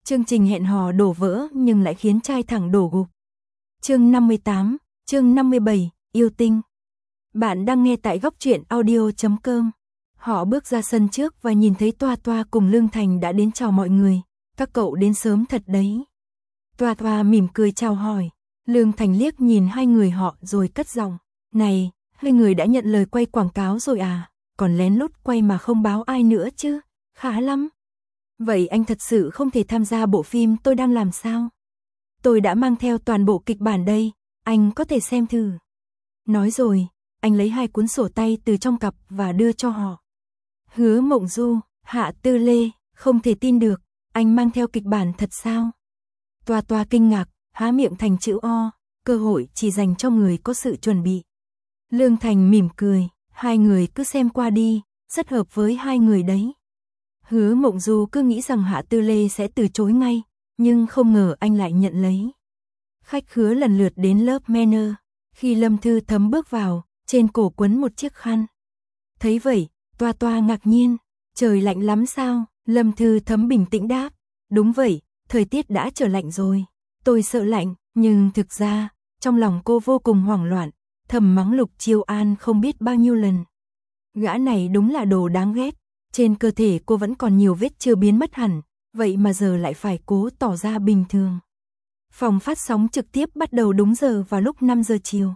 Chương trình hẹn hò đổ vỡ nhưng lại khiến trai thẳng đổ gục. Chương 58, chương 57, yêu tinh. Bạn đang nghe tại góc truyện audio.com. Họ bước ra sân trước và nhìn thấy Toa Toa cùng Lương Thành đã đến chào mọi người. Các cậu đến sớm thật đấy. Toa Toa mỉm cười chào hỏi. Lương Thành liếc nhìn hai người họ rồi cất giọng. Này, hai người đã nhận lời quay quảng cáo rồi à? Còn lén lút quay mà không báo ai nữa chứ? Khá lắm. Vậy anh thật sự không thể tham gia bộ phim tôi đang làm sao? Tôi đã mang theo toàn bộ kịch bản đây, anh có thể xem thử. Nói rồi, anh lấy hai cuốn sổ tay từ trong cặp và đưa cho họ. Hứa Mộng Du, Hạ Tư Lê, không thể tin được, anh mang theo kịch bản thật sao? Toa Toa kinh ngạc, há miệng thành chữ O, cơ hội chỉ dành cho người có sự chuẩn bị. Lương Thành mỉm cười, hai người cứ xem qua đi, rất hợp với hai người đấy. Hứa Mộng Du cứ nghĩ rằng Hạ Tư Lê sẽ từ chối ngay, nhưng không ngờ anh lại nhận lấy. Khách khứa lần lượt đến lớp manner, khi Lâm Thư Thấm bước vào, trên cổ quấn một chiếc khăn. Thấy vậy, Toa Toa ngạc nhiên, trời lạnh lắm sao? Lâm Thư Thấm bình tĩnh đáp, đúng vậy, thời tiết đã trở lạnh rồi. Tôi sợ lạnh, nhưng thực ra, trong lòng cô vô cùng hoảng loạn, thầm mắng Lục Chiêu An không biết bao nhiêu lần. Gã này đúng là đồ đáng ghét. Trên cơ thể cô vẫn còn nhiều vết chưa biến mất hẳn, vậy mà giờ lại phải cố tỏ ra bình thường. Phòng phát sóng trực tiếp bắt đầu đúng giờ vào lúc 5 giờ chiều.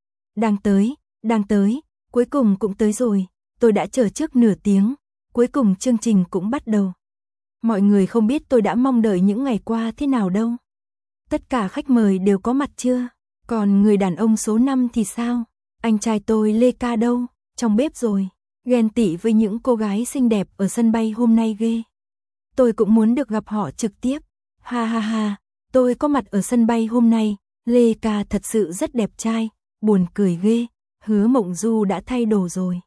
Đang tới, cuối cùng cũng tới rồi, tôi đã chờ trước nửa tiếng, cuối cùng chương trình cũng bắt đầu. Mọi người không biết tôi đã mong đợi những ngày qua thế nào đâu. Tất cả khách mời đều có mặt chưa? Còn người đàn ông số 5 thì sao? Anh trai tôi Lê Ca đâu? Trong bếp rồi. Ghen tị với những cô gái xinh đẹp ở sân bay hôm nay ghê. Tôi cũng muốn được gặp họ trực tiếp. Ha ha ha, tôi có mặt ở sân bay hôm nay, Lê Ca thật sự rất đẹp trai, buồn cười ghê, Hứa Mộng Du đã thay đồ rồi.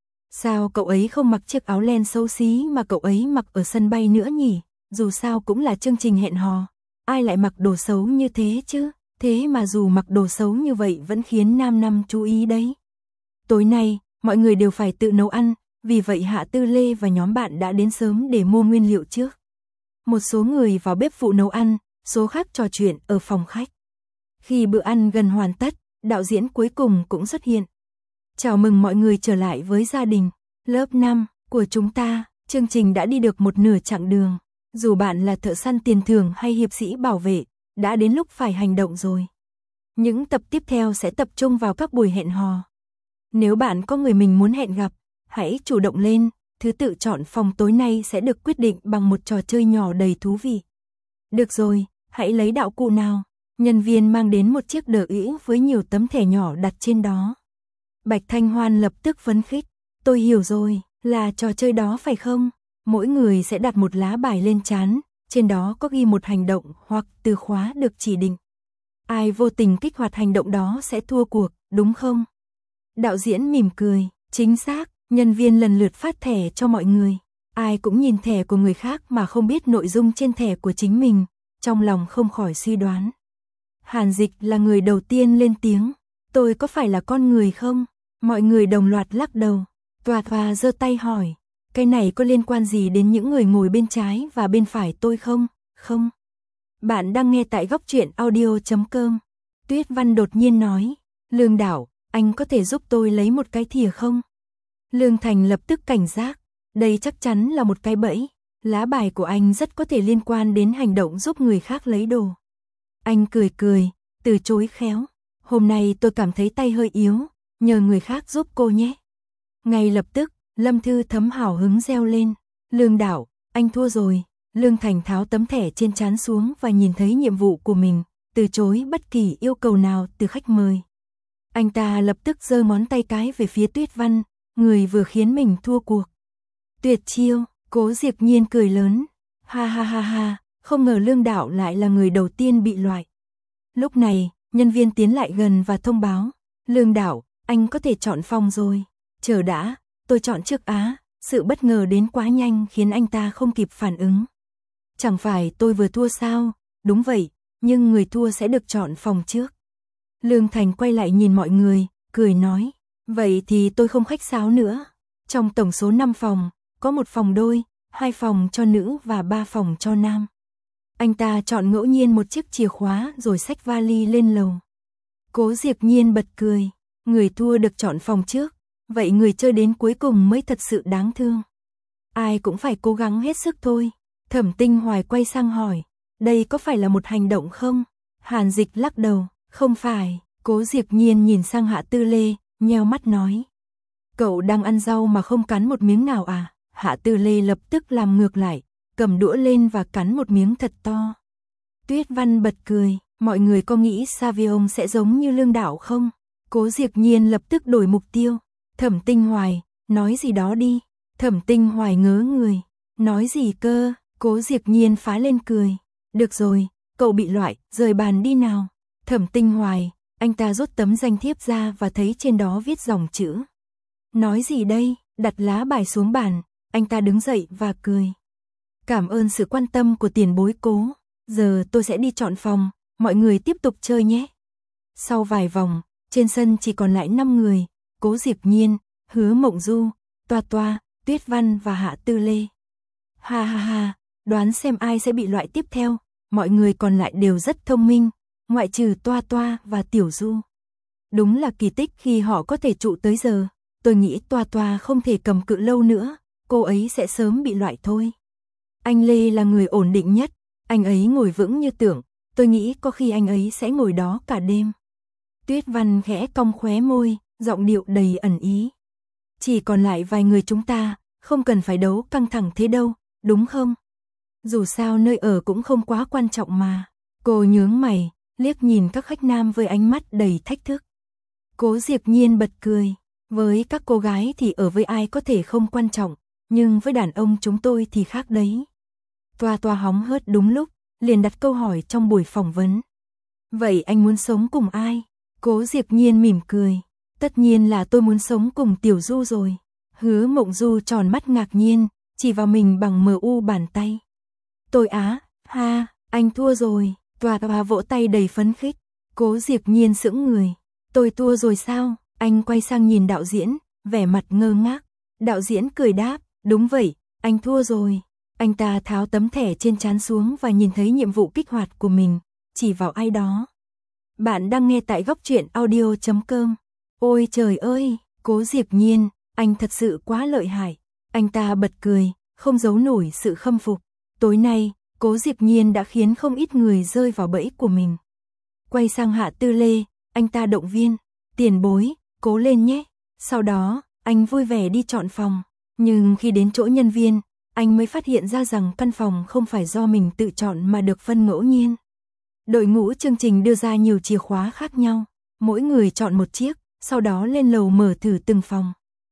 Sao cậu ấy không mặc chiếc áo len xấu xí mà cậu ấy mặc ở sân bay nữa nhỉ? Dù sao cũng là chương trình hẹn hò, ai lại mặc đồ xấu như thế chứ? Thế mà dù mặc đồ xấu như vậy vẫn khiến nam năm chú ý đấy. Tối nay, mọi người đều phải tự nấu ăn, vì vậy Hạ Tư Lê và nhóm bạn đã đến sớm để mua nguyên liệu trước. Một số người vào bếp phụ nấu ăn, số khác trò chuyện ở phòng khách. Khi bữa ăn gần hoàn tất, đạo diễn cuối cùng cũng xuất hiện. Chào mừng mọi người trở lại với gia đình. Lớp 5 của chúng ta, chương trình đã đi được một nửa chặng đường. Dù bạn là thợ săn tiền thưởng hay hiệp sĩ bảo vệ, đã đến lúc phải hành động rồi. Những tập tiếp theo sẽ tập trung vào các buổi hẹn hò. Nếu bạn có người mình muốn hẹn gặp, hãy chủ động lên, thứ tự chọn phòng tối nay sẽ được quyết định bằng một trò chơi nhỏ đầy thú vị. Được rồi, hãy lấy đạo cụ nào. Nhân viên mang đến một chiếc đờ ỉu với nhiều tấm thẻ nhỏ đặt trên đó. Bạch Thanh Hoan lập tức phấn khích. Tôi hiểu rồi, là trò chơi đó phải không? Mỗi người sẽ đặt một lá bài lên trán, trên đó có ghi một hành động hoặc từ khóa được chỉ định. Ai vô tình kích hoạt hành động đó sẽ thua cuộc, đúng không? Đạo diễn mỉm cười, chính xác, nhân viên lần lượt phát thẻ cho mọi người. Ai cũng nhìn thẻ của người khác mà không biết nội dung trên thẻ của chính mình, trong lòng không khỏi suy đoán. Hàn Dịch là người đầu tiên lên tiếng, tôi có phải là con người không? Mọi người đồng loạt lắc đầu. Toa Toa giơ tay hỏi, cái này có liên quan gì đến những người ngồi bên trái và bên phải tôi không? Không. Bạn đang nghe tại góc truyện audio.com. Tuyết Văn đột nhiên nói, Lương Đảo, anh có thể giúp tôi lấy một cái thìa không? Lương Thành lập tức cảnh giác, đây chắc chắn là một cái bẫy, lá bài của anh rất có thể liên quan đến hành động giúp người khác lấy đồ. Anh cười cười, từ chối khéo, hôm nay tôi cảm thấy tay hơi yếu, nhờ người khác giúp cô nhé. Ngay lập tức, Lâm Thư Thấm hào hứng reo lên, Lương Đảo, anh thua rồi. Lương Thành tháo tấm thẻ trên trán xuống và nhìn thấy nhiệm vụ của mình, từ chối bất kỳ yêu cầu nào từ khách mời. Anh ta lập tức giơ ngón tay cái về phía Tuyết Văn, người vừa khiến mình thua cuộc. Tuyệt chiêu, Cố Diệp Nhiên cười lớn, ha ha ha ha, không ngờ Lương Đảo lại là người đầu tiên bị loại. Lúc này, nhân viên tiến lại gần và thông báo, Lương Đảo, anh có thể chọn phòng rồi. Chờ đã, tôi chọn trước á. Sự bất ngờ đến quá nhanh khiến anh ta không kịp phản ứng. Chẳng phải tôi vừa thua sao? Đúng vậy, nhưng người thua sẽ được chọn phòng trước. Lương Thành quay lại nhìn mọi người, cười nói, vậy thì tôi không khách sáo nữa. Trong tổng số 5 phòng, có một phòng đôi, 2 phòng cho nữ và 3 phòng cho nam. Anh ta chọn ngẫu nhiên một chiếc chìa khóa rồi xách vali lên lầu. Cố Diệp Nhiên bật cười, người thua được chọn phòng trước, vậy người chơi đến cuối cùng mới thật sự đáng thương. Ai cũng phải cố gắng hết sức thôi. Thẩm Tinh Hoài quay sang hỏi, đây có phải là một hành động không? Hàn Dịch lắc đầu, không phải. Cố Diệp Nhiên nhìn sang Hạ Tư Lê, nheo mắt nói. Cậu đang ăn rau mà không cắn một miếng nào à? Hạ Tư Lê lập tức làm ngược lại, cầm đũa lên và cắn một miếng thật to. Tuyết Văn bật cười, mọi người có nghĩ Savion sẽ giống như Lương Đạo không? Cố Diệp Nhiên lập tức đổi mục tiêu. Thẩm Tinh Hoài, nói gì đó đi. Thẩm Tinh Hoài ngớ người, nói gì cơ? Cố Diệp Nhiên phá lên cười. Được rồi, cậu bị loại, rời bàn đi nào. Thẩm Tinh Hoài, anh ta rút tấm danh thiếp ra và thấy trên đó viết dòng chữ. Nói gì đây? Đặt lá bài xuống bàn, anh ta đứng dậy và cười. Cảm ơn sự quan tâm của tiền bối Cố. Giờ tôi sẽ đi chọn phòng, mọi người tiếp tục chơi nhé. Sau vài vòng, trên sân chỉ còn lại 5 người. Cố Diệp Nhiên, Hứa Mộng Du, Toa Toa, Tuyết Văn và Hạ Tư Lê. Ha ha ha, đoán xem ai sẽ bị loại tiếp theo. Mọi người còn lại đều rất thông minh, ngoại trừ Toa Toa và Tiểu Du. Đúng là kỳ tích khi họ có thể trụ tới giờ. Tôi nghĩ Toa Toa không thể cầm cự lâu nữa, cô ấy sẽ sớm bị loại thôi. Anh Lê là người ổn định nhất, anh ấy ngồi vững như tưởng, tôi nghĩ có khi anh ấy sẽ ngồi đó cả đêm. Tuyết Văn khẽ cong khóe môi, giọng điệu đầy ẩn ý. Chỉ còn lại vài người chúng ta, không cần phải đấu căng thẳng thế đâu, đúng không? Dù sao nơi ở cũng không quá quan trọng mà. Cô nhướng mày, liếc nhìn các khách nam với ánh mắt đầy thách thức. Cố Diệp Nhiên bật cười, với các cô gái thì ở với ai có thể không quan trọng, nhưng với đàn ông chúng tôi thì khác đấy. Toa Toa hóng hớt đúng lúc, liền đặt câu hỏi trong buổi phỏng vấn. Vậy anh muốn sống cùng ai? Cố Diệp Nhiên mỉm cười, tất nhiên là tôi muốn sống cùng Tiểu Du rồi. Hứa Mộng Du tròn mắt ngạc nhiên, chỉ vào mình bằng MU bàn tay. Tôi á, ha, anh thua rồi. Toa Toa vỗ tay đầy phấn khích. Cố Diệp Nhiên sững người. Tôi thua rồi sao? Anh quay sang nhìn đạo diễn, vẻ mặt ngơ ngác. Đạo diễn cười đáp, đúng vậy, anh thua rồi. Anh ta tháo tấm thẻ trên trán xuống và nhìn thấy nhiệm vụ kích hoạt của mình, chỉ vào ai đó. Bạn đang nghe tại góc truyện audio.com. Ôi trời ơi, Cố Diệp Nhiên, anh thật sự quá lợi hại. Anh ta bật cười, không giấu nổi sự khâm phục. Tối nay, Cố Diệp Nhiên đã khiến không ít người rơi vào bẫy của mình. Quay sang Hạ Tư Lê, anh ta động viên, tiền bối, cố lên nhé. Sau đó, anh vui vẻ đi chọn phòng. Nhưng khi đến chỗ nhân viên, anh mới phát hiện ra rằng căn phòng không phải do mình tự chọn mà được phân ngẫu nhiên. Đội ngũ chương trình đưa ra nhiều chìa khóa khác nhau, mỗi người chọn một chiếc, sau đó lên lầu mở thử từng phòng.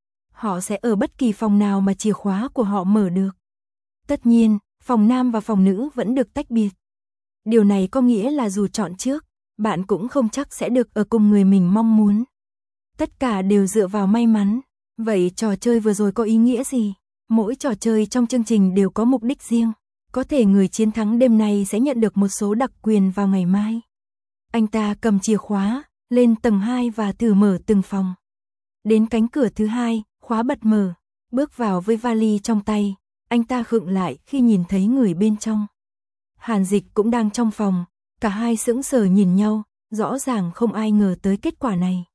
Họ sẽ ở bất kỳ phòng nào mà chìa khóa của họ mở được. Tất nhiên, phòng nam và phòng nữ vẫn được tách biệt. Điều này có nghĩa là dù chọn trước, bạn cũng không chắc sẽ được ở cùng người mình mong muốn. Tất cả đều dựa vào may mắn. Vậy trò chơi vừa rồi có ý nghĩa gì? Mỗi trò chơi trong chương trình đều có mục đích riêng. Có thể người chiến thắng đêm nay sẽ nhận được một số đặc quyền vào ngày mai. Anh ta cầm chìa khóa, lên tầng 2 và thử mở từng phòng. Đến cánh cửa thứ 2, khóa bật mở. Bước vào với vali trong tay, anh ta khựng lại khi nhìn thấy người bên trong. Hàn Dịch cũng đang trong phòng, cả hai sững sờ nhìn nhau, rõ ràng không ai ngờ tới kết quả này.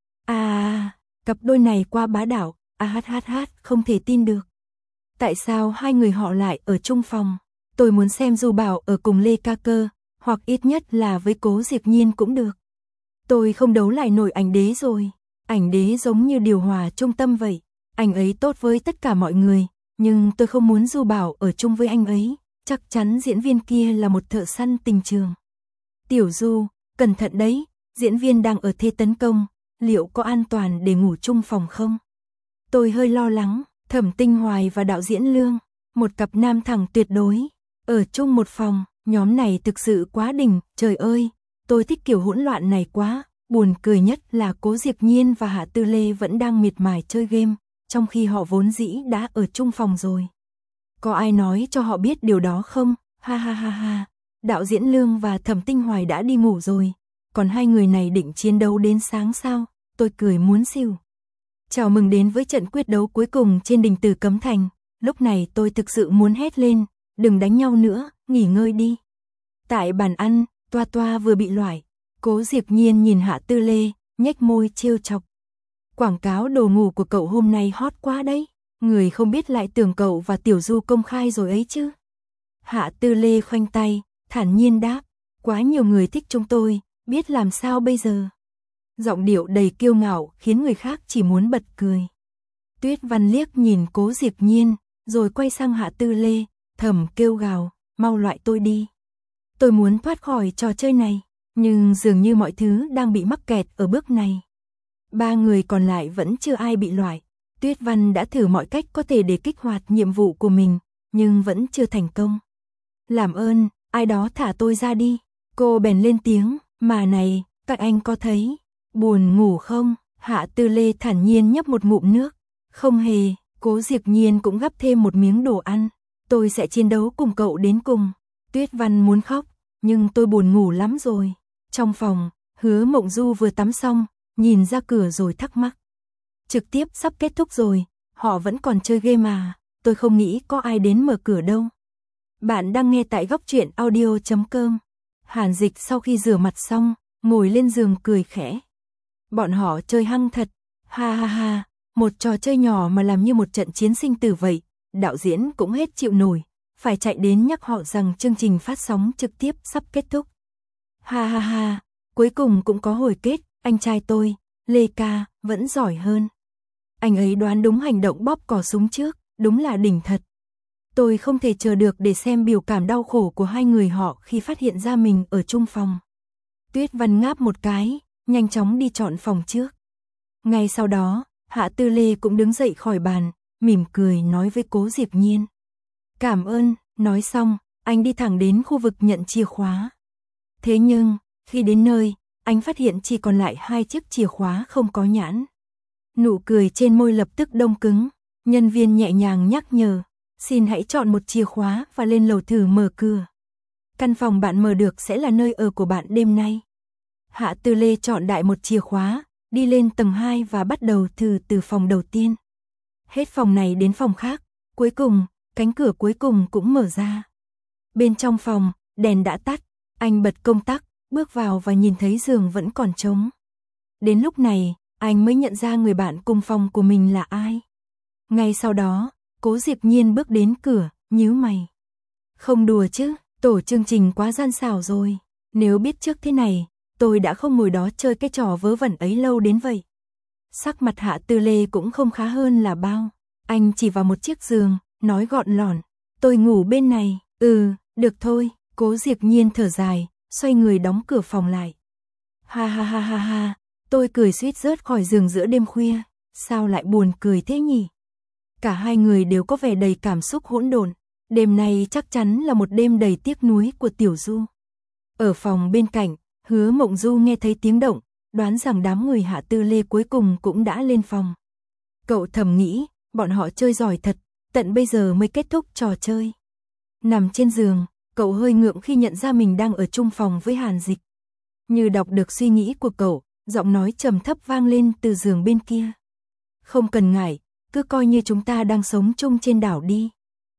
Cặp đôi này quá bá đạo, không thể tin được. Tại sao hai người họ lại ở chung phòng? Tôi muốn xem Du Bảo ở cùng Lê Ca Cơ, hoặc ít nhất là với Cố Diệp Nhiên cũng được. Tôi không đấu lại nổi ảnh đế rồi. Ảnh đế giống như điều hòa trung tâm vậy. Anh ấy tốt với tất cả mọi người, nhưng tôi không muốn Du Bảo ở chung với anh ấy. Chắc chắn diễn viên kia là một thợ săn tình trường. Tiểu Du, cẩn thận đấy, diễn viên đang ở thế tấn công, liệu có an toàn để ngủ chung phòng không? Tôi hơi lo lắng. Thẩm Tinh Hoài và đạo diễn Lương, một cặp nam thẳng tuyệt đối, ở chung một phòng, nhóm này thực sự quá đỉnh, trời ơi, tôi thích kiểu hỗn loạn này quá. Buồn cười nhất là Cố Diệp Nhiên và Hạ Tư Lê vẫn đang miệt mài chơi game, trong khi họ vốn dĩ đã ở chung phòng rồi. Có ai nói cho họ biết điều đó không? Ha ha ha ha, đạo diễn Lương và Thẩm Tinh Hoài đã đi ngủ rồi, còn hai người này định chiến đấu đến sáng sao? Tôi cười muốn xỉu. Chào mừng đến với trận quyết đấu cuối cùng trên đỉnh Tử Cấm Thành. Lúc này tôi thực sự muốn hét lên, đừng đánh nhau nữa, nghỉ ngơi đi. Tại bàn ăn, Toa Toa vừa bị loại. Cố Diệc Nhiên nhìn Hạ Tư Lê, nhếch môi trêu chọc. Quảng cáo đồ ngủ của cậu hôm nay hot quá đấy. Người không biết lại tưởng cậu và Tiểu Du công khai rồi ấy chứ. Hạ Tư Lê khoanh tay, thản nhiên đáp. Quá nhiều người thích chúng tôi, biết làm sao bây giờ. Giọng điệu đầy kiêu ngạo khiến người khác chỉ muốn bật cười. Tuyết Văn liếc nhìn Cố Diệc Nhiên, rồi quay sang Hạ Tư Lê, thầm kêu gào, mau loại tôi đi. Tôi muốn thoát khỏi trò chơi này, nhưng dường như mọi thứ đang bị mắc kẹt ở bước này. 3 người còn lại vẫn chưa ai bị loại. Tuyết Văn đã thử mọi cách có thể để kích hoạt nhiệm vụ của mình, nhưng vẫn chưa thành công. Làm ơn, ai đó thả tôi ra đi. Cô bèn lên tiếng, mà này, các anh có thấy buồn ngủ không? Hạ Tư Lê thản nhiên nhấp một ngụm nước. Không hề, Cố Diệc Nhiên cũng gắp thêm một miếng đồ ăn. Tôi sẽ chiến đấu cùng cậu đến cùng. Tuyết Văn muốn khóc, nhưng tôi buồn ngủ lắm rồi. Trong phòng, Hứa Mộng Du vừa tắm xong, nhìn ra cửa rồi thắc mắc. Trực tiếp sắp kết thúc rồi, họ vẫn còn chơi game mà, tôi không nghĩ có ai đến mở cửa đâu. Bạn đang nghe tại góc truyện audio.com. Hàn Dịch sau khi rửa mặt xong, ngồi lên giường cười khẽ. Bọn họ chơi hăng thật, ha ha ha, một trò chơi nhỏ mà làm như một trận chiến sinh tử vậy, đạo diễn cũng hết chịu nổi, phải chạy đến nhắc họ rằng chương trình phát sóng trực tiếp sắp kết thúc. Ha ha ha, cuối cùng cũng có hồi kết, anh trai tôi, Lê Ca, vẫn giỏi hơn. Anh ấy đoán đúng hành động bóp cò súng trước, đúng là đỉnh thật. Tôi không thể chờ được để xem biểu cảm đau khổ của hai người họ khi phát hiện ra mình ở chung phòng. Tuyết Văn ngáp một cái, nhanh chóng đi chọn phòng trước. Ngay sau đó, Hạ Tư Lê cũng đứng dậy khỏi bàn, mỉm cười nói với Cố Diệc Nhiên. Cảm ơn, nói xong, anh đi thẳng đến khu vực nhận chìa khóa. Thế nhưng, khi đến nơi, anh phát hiện chỉ còn lại 2 chiếc chìa khóa không có nhãn. Nụ cười trên môi lập tức đông cứng, nhân viên nhẹ nhàng nhắc nhở, xin hãy chọn một chìa khóa và lên lầu thử mở cửa. Căn phòng bạn mở được sẽ là nơi ở của bạn đêm nay. Hạ Tư Lê chọn đại một chìa khóa, đi lên tầng 2 và bắt đầu thử từ phòng đầu tiên. Hết phòng này đến phòng khác, cuối cùng, cánh cửa cuối cùng cũng mở ra. Bên trong phòng, đèn đã tắt, anh bật công tắc, bước vào và nhìn thấy giường vẫn còn trống. Đến lúc này, anh mới nhận ra người bạn cùng phòng của mình là ai. Ngay sau đó, Cố Diệc Nhiên bước đến cửa, nhíu mày. Không đùa chứ, tổ chương trình quá gian xảo rồi. Nếu biết trước thế này, tôi đã không ngồi đó chơi cái trò vớ vẩn ấy lâu đến vậy. Sắc mặt Hạ Tư Lê cũng không khá hơn là bao. Anh chỉ vào một chiếc giường, nói gọn lỏn. Tôi ngủ bên này, được thôi. Cố Diệc Nhiên thở dài, xoay người đóng cửa phòng lại. Ha ha ha ha ha, tôi cười suýt rớt khỏi giường giữa đêm khuya. Sao lại buồn cười thế nhỉ? Cả hai người đều có vẻ đầy cảm xúc hỗn độn. Đêm nay chắc chắn là một đêm đầy tiếc nuối của Tiểu Du. Ở phòng bên cạnh, Hứa Mộng Du nghe thấy tiếng động, đoán rằng đám người Hạ Tư Lê cuối cùng cũng đã lên phòng. Cậu thầm nghĩ, bọn họ chơi giỏi thật, tận bây giờ mới kết thúc trò chơi. Nằm trên giường, cậu hơi ngượng khi nhận ra mình đang ở chung phòng với Hàn Dịch. Như đọc được suy nghĩ của cậu, giọng nói trầm thấp vang lên từ giường bên kia. Không cần ngại, cứ coi như chúng ta đang sống chung trên đảo đi.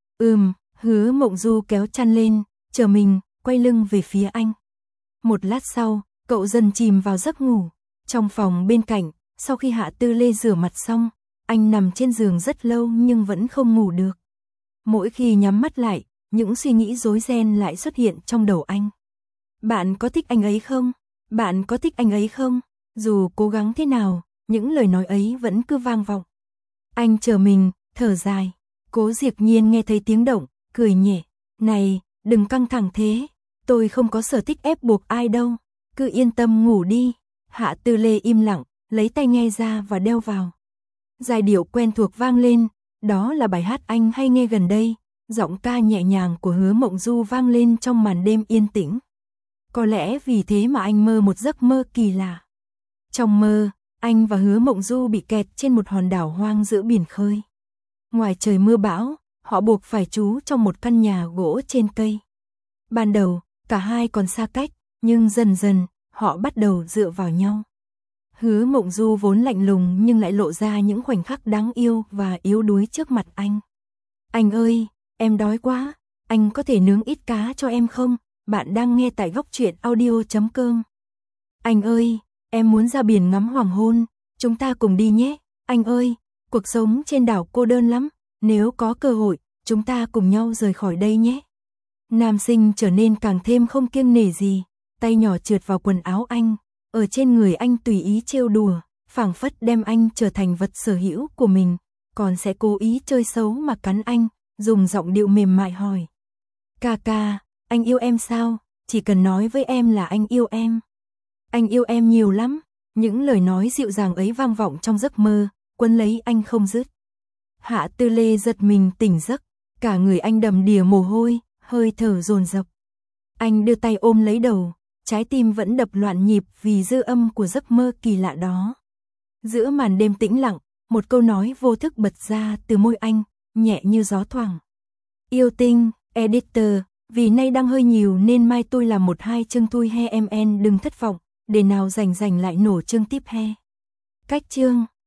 Hứa Mộng Du kéo chăn lên, chờ mình, quay lưng về phía anh. Một lát sau, cậu dần chìm vào giấc ngủ. Trong phòng bên cạnh, sau khi Hạ Tư Lê rửa mặt xong, anh nằm trên giường rất lâu nhưng vẫn không ngủ được. Mỗi khi nhắm mắt lại, những suy nghĩ rối ren lại xuất hiện trong đầu anh. Bạn có thích anh ấy không? Bạn có thích anh ấy không? Dù cố gắng thế nào, những lời nói ấy vẫn cứ vang vọng. Anh chờ mình, thở dài. Cố Diệc Nhiên nghe thấy tiếng động, cười nhẹ. Này, đừng căng thẳng thế. Tôi không có sở thích ép buộc ai đâu. Cứ yên tâm ngủ đi. Hạ Tư Lê im lặng, lấy tai nghe ra và đeo vào. Giai điệu quen thuộc vang lên. Đó là bài hát anh hay nghe gần đây. Giọng ca nhẹ nhàng của Hứa Mộng Du vang lên trong màn đêm yên tĩnh. Có lẽ vì thế mà anh mơ một giấc mơ kỳ lạ. Trong mơ, anh và Hứa Mộng Du bị kẹt trên một hòn đảo hoang giữa biển khơi. Ngoài trời mưa bão, họ buộc phải trú trong một căn nhà gỗ trên cây. Ban đầu, cả hai còn xa cách, nhưng dần dần, họ bắt đầu dựa vào nhau. Hứa Mộng Du vốn lạnh lùng nhưng lại lộ ra những khoảnh khắc đáng yêu và yếu đuối trước mặt anh. Anh ơi, em đói quá, anh có thể nướng ít cá cho em không? Bạn đang nghe tại góc truyện audio.com. Anh ơi, em muốn ra biển ngắm hoàng hôn, chúng ta cùng đi nhé. Anh ơi, cuộc sống trên đảo cô đơn lắm, nếu có cơ hội, chúng ta cùng nhau rời khỏi đây nhé. Nam sinh trở nên càng thêm không kiêng nể gì, tay nhỏ trượt vào quần áo anh, ở trên người anh tùy ý trêu đùa, phảng phất đem anh trở thành vật sở hữu của mình, còn sẽ cố ý chơi xấu mà cắn anh, dùng giọng điệu mềm mại hỏi. Ca ca, anh yêu em sao? Chỉ cần nói với em là anh yêu em. Anh yêu em nhiều lắm. Những lời nói dịu dàng ấy vang vọng trong giấc mơ, quấn lấy anh không dứt. Hạ Tư Lê giật mình tỉnh giấc, cả người anh đầm đìa mồ hôi, hơi thở dồn dập. Anh đưa tay ôm lấy đầu, trái tim vẫn đập loạn nhịp vì dư âm của giấc mơ kỳ lạ đó. Giữa màn đêm tĩnh lặng, một câu nói vô thức bật ra từ môi anh, nhẹ như gió thoảng. Yêu tinh, editor, vì nay đang hơi nhiều nên mai tôi làm 1-2 chương thui he em en đừng thất vọng, để nào rảnh lại nổ chương tiếp he. Cách chương